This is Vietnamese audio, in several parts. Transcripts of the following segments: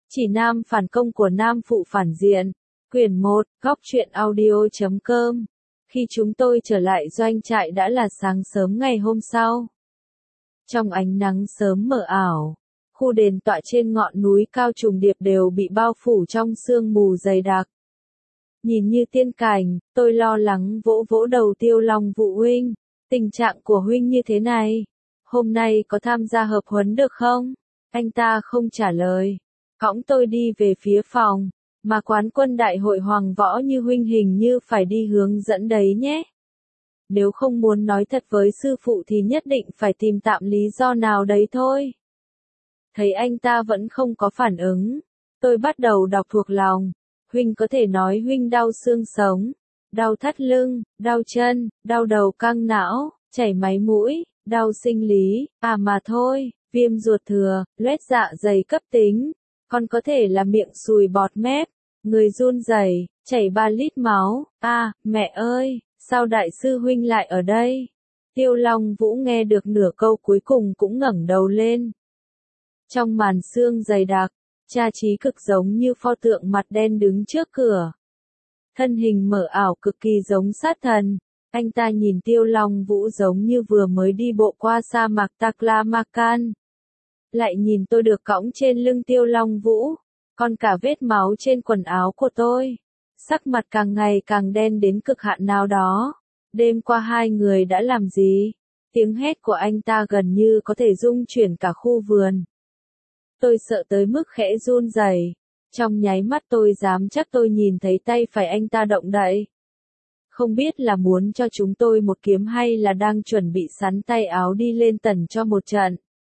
Chỉ nam phản công của nam phụ phản diện. Quyển 1, góc truyện audio.com. Khi chúng tôi trở lại doanh trại đã là sáng sớm ngày hôm sau. Trong ánh nắng sớm mờ ảo, khu đền tọa trên ngọn núi cao trùng điệp đều bị bao phủ trong sương mù dày đặc. Nhìn như tiên cảnh, tôi lo lắng vỗ vỗ đầu Tiêu Long Vũ huynh. Tình trạng của huynh như thế này, hôm nay có tham gia hợp huấn được không? Anh ta không trả lời. Cõng tôi đi về phía phòng, mà quán quân đại hội Hoàng Võ như huynh hình như phải đi hướng dẫn đấy nhé. Nếu không muốn nói thật với sư phụ thì nhất định phải tìm tạm lý do nào đấy thôi. Thấy anh ta vẫn không có phản ứng, tôi bắt đầu đọc thuộc lòng. Huynh có thể nói huynh đau xương sống, đau thắt lưng, đau chân, đau đầu căng não, chảy máy mũi, đau sinh lý, mà thôi, viêm ruột thừa, loét dạ dày cấp tính. Còn có thể là miệng sùi bọt mép, người run rẩy, chảy 3 lít máu. Mẹ ơi, sao đại sư huynh lại ở đây? Tiêu Long Vũ nghe được nửa câu cuối cùng cũng ngẩng đầu lên. Trong màn sương dày đặc, Cha Chí Cực giống như pho tượng mặt đen đứng trước cửa. Thân hình mờ ảo cực kỳ giống sát thần. Anh ta nhìn Tiêu Long Vũ giống như vừa mới đi bộ qua sa mạc Taklamakan. Lại nhìn tôi được cõng trên lưng Tiêu Long Vũ, còn cả vết máu trên quần áo của tôi. Sắc mặt càng ngày càng đen đến cực hạn nào đó. Đêm qua hai người đã làm gì? Tiếng hét của anh ta gần như có thể rung chuyển cả khu vườn. Tôi sợ tới mức khẽ run rẩy. Trong nháy mắt tôi dám chắc tôi nhìn thấy tay phải anh ta động đậy. Không biết là muốn cho chúng tôi một kiếm hay là đang chuẩn bị sắn tay áo đi lên tần cho một trận.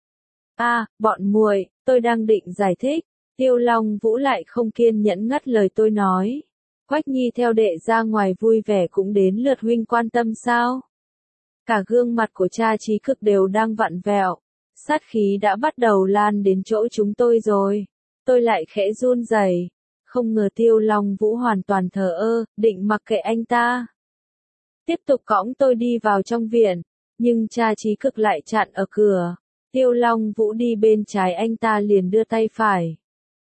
Bọn muội, tôi đang định giải thích. Tiêu Long Vũ lại không kiên nhẫn ngắt lời tôi nói. Quách Nhi theo đệ ra ngoài vui vẻ cũng đến lượt huynh quan tâm sao? Cả gương mặt của Cha Chí Cực đều đang vặn vẹo. Sát khí đã bắt đầu lan đến chỗ chúng tôi rồi. Tôi lại khẽ run rẩy. Không ngờ Tiêu Long Vũ hoàn toàn thờ ơ, định mặc kệ anh ta. Tiếp tục cõng tôi đi vào trong viện, nhưng Cha Chí Cực lại chặn ở cửa. Tiêu Long Vũ đi bên trái anh ta liền đưa tay phải.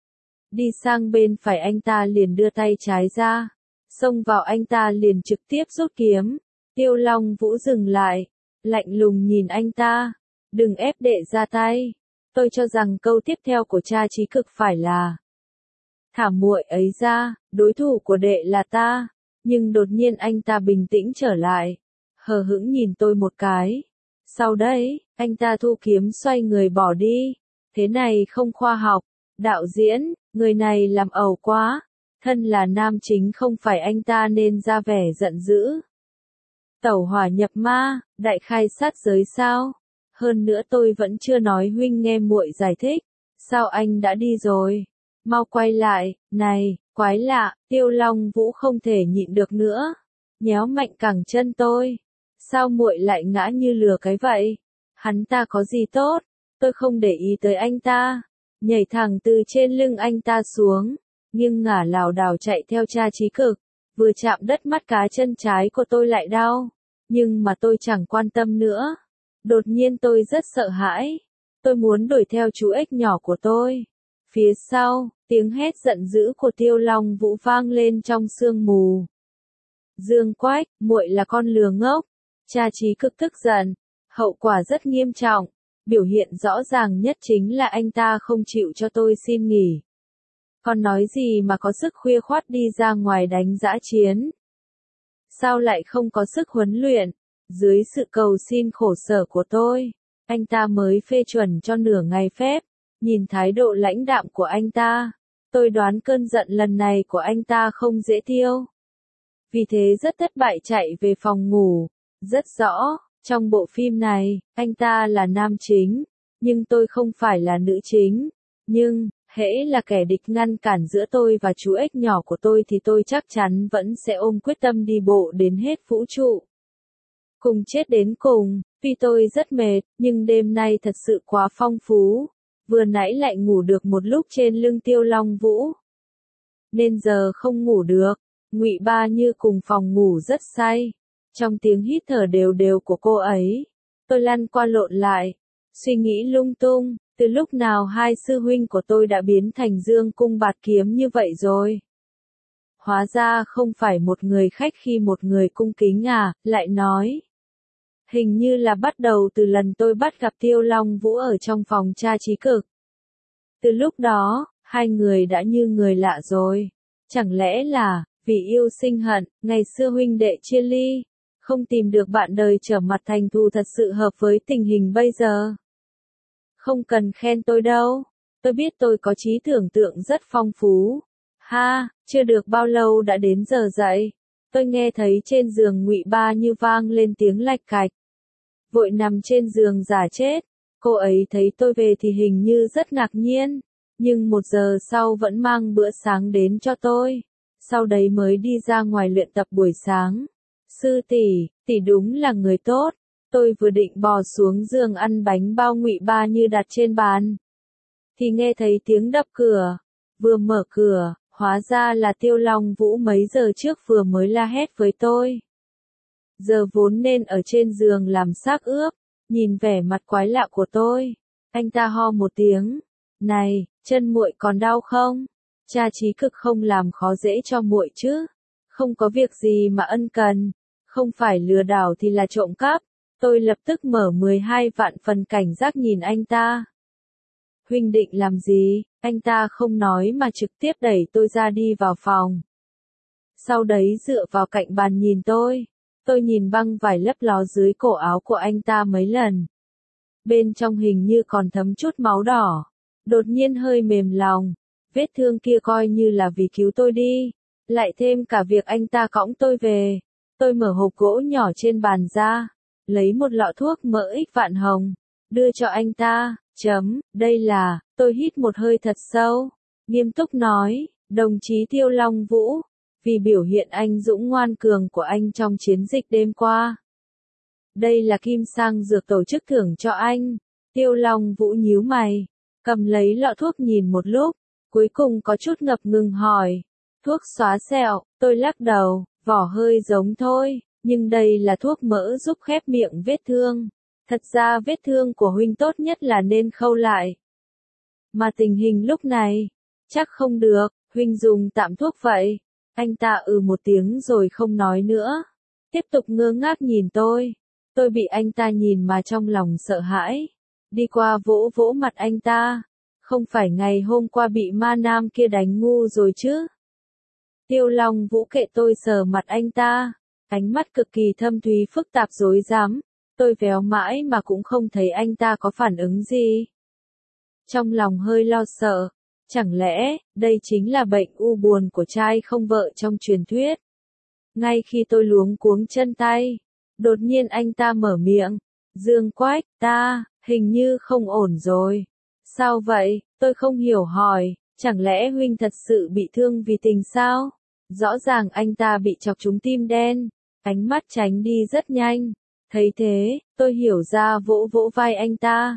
Đi sang bên phải anh ta liền đưa tay trái ra. Xông vào anh ta liền trực tiếp rút kiếm. Tiêu Long Vũ dừng lại. Lạnh lùng nhìn anh ta. Đừng ép đệ ra tay. Tôi cho rằng câu tiếp theo của Cha Chí Cực phải là. Thả muội ấy ra, đối thủ của đệ là ta. Nhưng đột nhiên anh ta bình tĩnh trở lại. Hờ hững nhìn tôi một cái. Sau đấy, anh ta thu kiếm xoay người bỏ đi. Thế này không khoa học. Đạo diễn, người này làm ẩu quá. Thân là nam chính không phải anh ta nên ra vẻ giận dữ. Tẩu hỏa nhập ma, đại khai sát giới sao? Hơn nữa tôi vẫn chưa nói huynh nghe muội giải thích. Sao anh đã đi rồi? Mau quay lại, này, quái lạ, Tiêu Long Vũ không thể nhịn được nữa. Nhéo mạnh cẳng chân tôi. Sao muội lại ngã như lừa cái vậy? Hắn ta có gì tốt? Tôi không để ý tới anh ta. Nhảy thẳng từ trên lưng anh ta xuống. Nhưng ngả lảo đảo chạy theo Cha Chí Cực. Vừa chạm đất mắt cá chân trái của tôi lại đau. Nhưng mà tôi chẳng quan tâm nữa. Đột nhiên tôi rất sợ hãi. Tôi muốn đuổi theo chú ếch nhỏ của tôi. Phía sau, tiếng hét giận dữ của Tiêu Long Vũ vang lên trong sương mù. Dương Quách, muội là con lừa ngốc. Cha Chí Cực tức giận. Hậu quả rất nghiêm trọng. Biểu hiện rõ ràng nhất chính là anh ta không chịu cho tôi xin nghỉ. Còn nói gì mà có sức khuya khoắt đi ra ngoài đánh dã chiến. Sao lại không có sức huấn luyện? Dưới sự cầu xin khổ sở của tôi, anh ta mới phê chuẩn cho nửa ngày phép. Nhìn thái độ lãnh đạm của anh ta, tôi đoán cơn giận lần này của anh ta không dễ tiêu. Vì thế rất thất bại chạy về phòng ngủ. Rất rõ, trong bộ phim này, anh ta là nam chính, nhưng tôi không phải là nữ chính. Nhưng, hễ là kẻ địch ngăn cản giữa tôi và chú ếch nhỏ của tôi thì tôi chắc chắn vẫn sẽ ôm quyết tâm đi bộ đến hết vũ trụ. Cùng chết đến cùng, vì tôi rất mệt, nhưng đêm nay thật sự quá phong phú. Vừa nãy lại ngủ được một lúc trên lưng Tiêu Long Vũ. Nên giờ không ngủ được. Ngụy Ba Như cùng phòng ngủ rất say. Trong tiếng hít thở đều đều của cô ấy, tôi lăn qua lộn lại, suy nghĩ lung tung, Từ lúc nào hai sư huynh của tôi đã biến thành dương cung bạt kiếm như vậy rồi? Hóa ra không phải một người khách khi một người cung kính à, lại nói. Hình như là bắt đầu từ lần tôi bắt gặp Tiêu Long Vũ ở trong phòng tra trí cực. Từ lúc đó, hai người đã như người lạ rồi. Chẳng lẽ là, vì yêu sinh hận, ngày xưa huynh đệ chia ly, không tìm được bạn đời trở mặt thành thù thật sự hợp với tình hình bây giờ? Không cần khen tôi đâu, tôi biết tôi có trí tưởng tượng rất phong phú. Ha, chưa được bao lâu đã đến giờ dậy. Tôi nghe thấy trên giường Ngụy Ba Như vang lên tiếng lạch cạch. Vội nằm trên giường giả chết. Cô ấy thấy tôi về thì hình như rất ngạc nhiên, nhưng 1 giờ sau vẫn mang bữa sáng đến cho tôi. Sau đấy mới đi ra ngoài luyện tập buổi sáng. Sư tỷ đúng là người tốt. Tôi vừa định bò xuống giường ăn bánh bao Ngụy Ba Như đặt trên bàn, thì nghe thấy tiếng đập cửa. Vừa mở cửa, hóa ra là Tiêu Long Vũ mấy giờ trước vừa mới la hét với tôi. Giờ vốn nên ở trên giường làm xác ướp, nhìn vẻ mặt quái lạ của tôi, anh ta ho một tiếng. Này, chân muội còn đau không? Cha trí cực không làm khó dễ cho muội chứ? Không có việc gì mà ân cần, không phải lừa đảo thì là trộm cắp. Tôi lập tức mở 12 vạn phần cảnh giác nhìn anh ta. Huynh định làm gì? Anh ta không nói mà trực tiếp đẩy tôi ra đi vào phòng. Sau đấy dựa vào cạnh bàn nhìn tôi. Tôi nhìn băng vải lấp ló dưới cổ áo của anh ta mấy lần. Bên trong hình như còn thấm chút máu đỏ. Đột nhiên hơi mềm lòng. Vết thương kia coi như là vì cứu tôi đi. Lại thêm cả việc anh ta cõng tôi về. Tôi mở hộp gỗ nhỏ trên bàn ra, lấy một lọ thuốc mỡ ích vạn hồng, đưa cho anh ta. Đây là, tôi hít một hơi thật sâu, nghiêm túc nói, đồng chí Tiêu Long Vũ, vì biểu hiện anh dũng ngoan cường của anh trong chiến dịch đêm qua. Đây là Kim Sang Dược tổ chức thưởng cho anh. Tiêu Long Vũ nhíu mày, cầm lấy lọ thuốc nhìn một lúc, cuối cùng có chút ngập ngừng hỏi, thuốc xóa sẹo? Tôi lắc đầu, vỏ hơi giống thôi, nhưng đây là thuốc mỡ giúp khép miệng vết thương. Thật ra vết thương của huynh tốt nhất là nên khâu lại. Mà tình hình lúc này, chắc không được, huynh dùng tạm thuốc vậy. Anh ta một tiếng rồi không nói nữa. Tiếp tục ngơ ngác nhìn tôi. Tôi bị anh ta nhìn mà trong lòng sợ hãi. Đi qua vỗ vỗ mặt anh ta. Không phải ngày hôm qua bị ma nam kia đánh ngu rồi chứ? Tiêu Long Vũ kệ tôi sờ mặt anh ta. Ánh mắt cực kỳ thâm thúy phức tạp rối rắm. Tôi véo mãi mà cũng không thấy anh ta có phản ứng gì. Trong lòng hơi lo sợ. Chẳng lẽ, đây chính là bệnh u buồn của trai không vợ trong truyền thuyết? Ngay khi tôi luống cuống chân tay, đột nhiên anh ta mở miệng. Dương Quách, hình như không ổn rồi. Sao vậy? Tôi không hiểu hỏi, chẳng lẽ huynh thật sự bị thương vì tình sao? Rõ ràng anh ta bị chọc trúng tim đen, ánh mắt tránh đi rất nhanh. Thấy thế, tôi hiểu ra vỗ vỗ vai anh ta.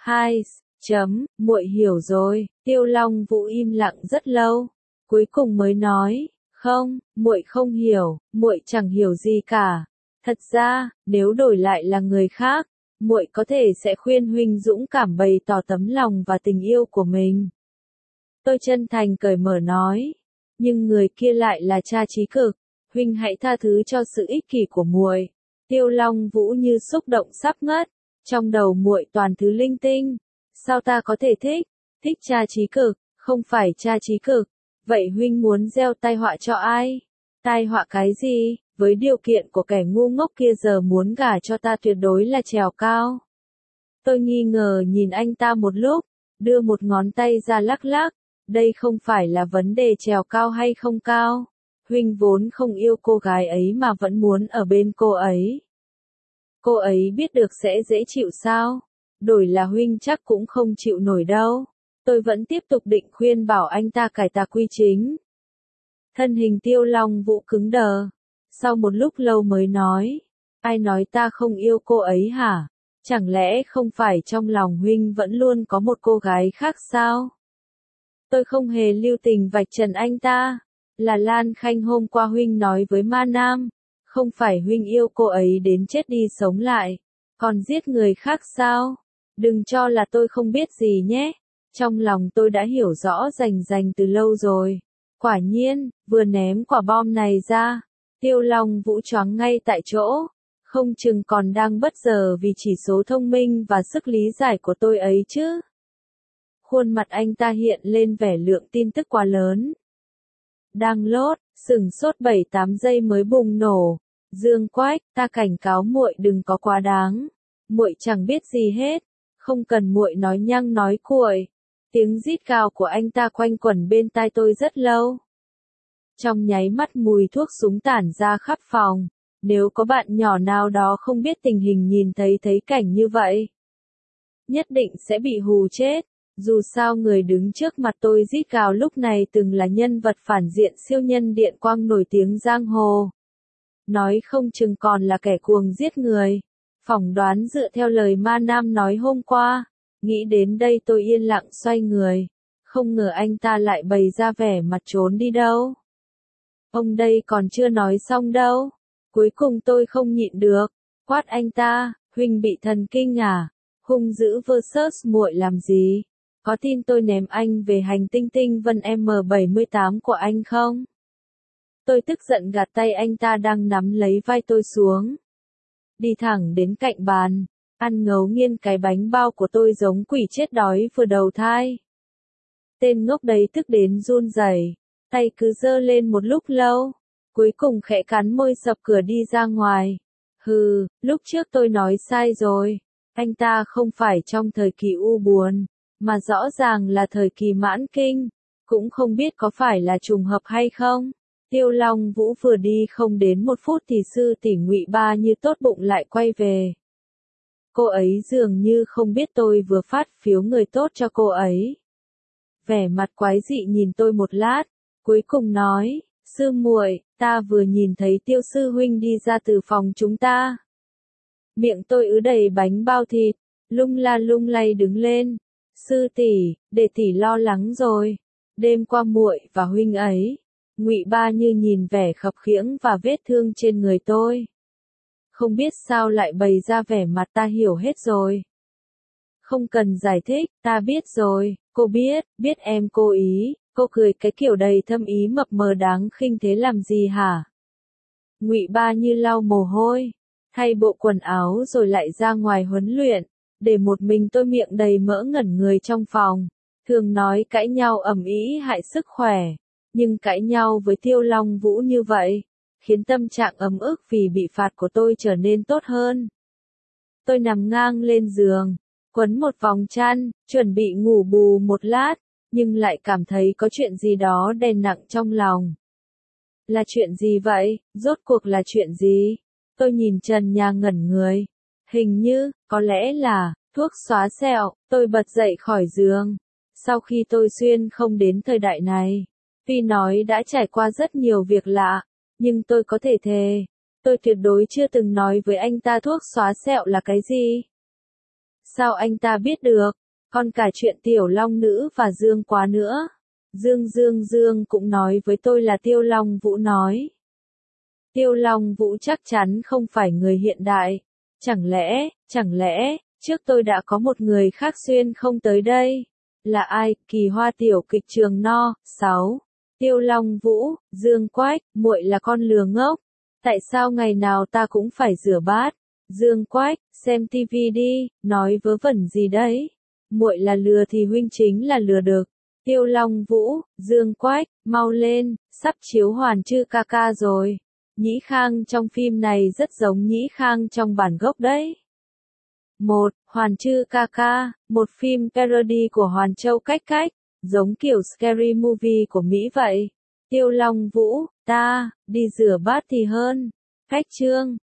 Muội hiểu rồi. Tiêu Long Vũ im lặng rất lâu, cuối cùng mới nói, không, muội không hiểu, muội chẳng hiểu gì cả. Thật ra, nếu đổi lại là người khác, muội có thể sẽ khuyên huynh dũng cảm bày tỏ tấm lòng và tình yêu của mình. Tôi chân thành cởi mở nói, nhưng người kia lại là cha trí cực, huynh hãy tha thứ cho sự ích kỷ của muội. Tiêu Long Vũ như xúc động sắp ngất, trong đầu muội toàn thứ linh tinh, sao ta có thể thích cha trí cực, không phải cha trí cực, vậy huynh muốn gieo tai họa cho ai? Tai họa cái gì? Với điều kiện của kẻ ngu ngốc kia giờ muốn gả cho ta tuyệt đối là trèo cao. Tôi nghi ngờ nhìn anh ta một lúc, đưa một ngón tay ra lắc lắc, đây không phải là vấn đề trèo cao hay không cao. Huynh vốn không yêu cô gái ấy mà vẫn muốn ở bên cô ấy. Cô ấy biết được sẽ dễ chịu sao? Đổi là huynh chắc cũng không chịu nổi đâu. Tôi vẫn tiếp tục định khuyên bảo anh ta cải tà quy chính. Thân hình Tiêu Long Vũ cứng đờ. Sau một lúc lâu mới nói. Ai nói ta không yêu cô ấy hả? Chẳng lẽ không phải trong lòng huynh vẫn luôn có một cô gái khác sao? Tôi không hề lưu tình vạch trần anh ta. Là Lan Khanh hôm qua huynh nói với Ma Nam. Không phải huynh yêu cô ấy đến chết đi sống lại, còn giết người khác sao? Đừng cho là tôi không biết gì nhé. Trong lòng tôi đã hiểu rõ rành rành từ lâu rồi. Quả nhiên, vừa ném quả bom này ra, Tiêu Long Vũ choáng ngay tại chỗ. Không chừng còn đang bất ngờ vì chỉ số thông minh và sức lý giải của tôi ấy chứ. Khuôn mặt anh ta hiện lên vẻ lượng tin tức quá lớn. Đang lốt, sửng sốt 7-8 giây mới bùng nổ. Dương Quách, ta cảnh cáo muội đừng có quá đáng. Muội chẳng biết gì hết, không cần muội nói nhăng nói cuội. Tiếng rít gào của anh ta quanh quẩn bên tai tôi rất lâu. Trong nháy mắt mùi thuốc súng tản ra khắp phòng. Nếu có bạn nhỏ nào đó không biết tình hình nhìn thấy cảnh như vậy, nhất định sẽ bị hù chết. Dù sao người đứng trước mặt tôi rít gào lúc này từng là nhân vật phản diện siêu nhân điện quang nổi tiếng giang hồ. Nói không chừng còn là kẻ cuồng giết người. Phỏng đoán dựa theo lời Ma Nam nói hôm qua. Nghĩ đến đây tôi yên lặng xoay người. Không ngờ anh ta lại bày ra vẻ mặt trốn đi đâu. Ông đây còn chưa nói xong đâu. Cuối cùng tôi không nhịn được. Quát anh ta, huynh bị thần kinh à? Hung dữ versus muội làm gì? Có tin tôi ném anh về hành tinh tinh vân M78 của anh không? Tôi tức giận gạt tay anh ta đang nắm lấy vai tôi xuống. Đi thẳng đến cạnh bàn, ăn ngấu nghiến cái bánh bao của tôi giống quỷ chết đói vừa đầu thai. Tên ngốc đấy tức đến run rẩy, tay cứ giơ lên một lúc lâu, cuối cùng khẽ cắn môi sập cửa đi ra ngoài. Hừ, lúc trước tôi nói sai rồi, anh ta không phải trong thời kỳ u buồn, mà rõ ràng là thời kỳ mãn kinh, cũng không biết có phải là trùng hợp hay không. Tiêu Long Vũ vừa đi không đến 1 phút thì sư tỷ Ngụy Ba như tốt bụng lại quay về. Cô ấy dường như không biết tôi vừa phát phiếu người tốt cho cô ấy. Vẻ mặt quái dị nhìn tôi một lát, cuối cùng nói, sư muội, ta vừa nhìn thấy Tiêu sư huynh đi ra từ phòng chúng ta. Miệng tôi ứ đầy bánh bao thịt, lung la lung lay đứng lên. Sư tỷ, để tỷ lo lắng rồi. Đêm qua muội và huynh ấy. Ngụy Ba Như nhìn vẻ khập khiễng và vết thương trên người tôi. Không biết sao lại bày ra vẻ mặt ta hiểu hết rồi. Không cần giải thích, ta biết rồi, cô biết em cố ý, cô cười cái kiểu đầy thâm ý mập mờ đáng khinh thế làm gì hả? Ngụy Ba Như lau mồ hôi, thay bộ quần áo rồi lại ra ngoài huấn luyện, để một mình tôi miệng đầy mỡ ngẩn người trong phòng. Thường nói cãi nhau ầm ĩ hại sức khỏe. Nhưng cãi nhau với Tiêu Long Vũ như vậy, khiến tâm trạng ấm ức vì bị phạt của tôi trở nên tốt hơn. Tôi nằm ngang lên giường, quấn một vòng chăn, chuẩn bị ngủ bù một lát, nhưng lại cảm thấy có chuyện gì đó đè nặng trong lòng. Là chuyện gì vậy? Rốt cuộc là chuyện gì? Tôi nhìn trần nhà ngẩn người. Hình như, có lẽ là, thuốc xóa sẹo. Tôi bật dậy khỏi giường. Sau khi tôi xuyên không đến thời đại này, tuy nói đã trải qua rất nhiều việc lạ, nhưng tôi có thể thề, tôi tuyệt đối chưa từng nói với anh ta thuốc xóa sẹo là cái gì. Sao anh ta biết được? Còn cả chuyện Tiểu Long Nữ và Dương Quá nữa. Dương cũng nói với tôi là Tiêu Long Vũ nói. Tiêu Long Vũ chắc chắn không phải người hiện đại. Chẳng lẽ, trước tôi đã có một người khác xuyên không tới đây? Là ai? Kỳ Hoa tiểu kịch trường No. 6. Tiêu Long Vũ, Dương Quách, muội là con lừa ngốc. Tại sao ngày nào ta cũng phải rửa bát? Dương Quách, xem tivi đi, nói vớ vẩn gì đấy? Muội là lừa thì huynh chính là lừa được. Tiêu Long Vũ, Dương Quách, mau lên, sắp chiếu Hoàn Chư Ca Ca rồi. Nhĩ Khang trong phim này rất giống Nhĩ Khang trong bản gốc đấy. 1. Hoàn Chư Ca Ca, một phim parody của Hoàn Châu Cách Cách, giống kiểu Scary Movie của Mỹ vậy. Tiêu Long Vũ, ta, đi rửa bát thì hơn. Cách chương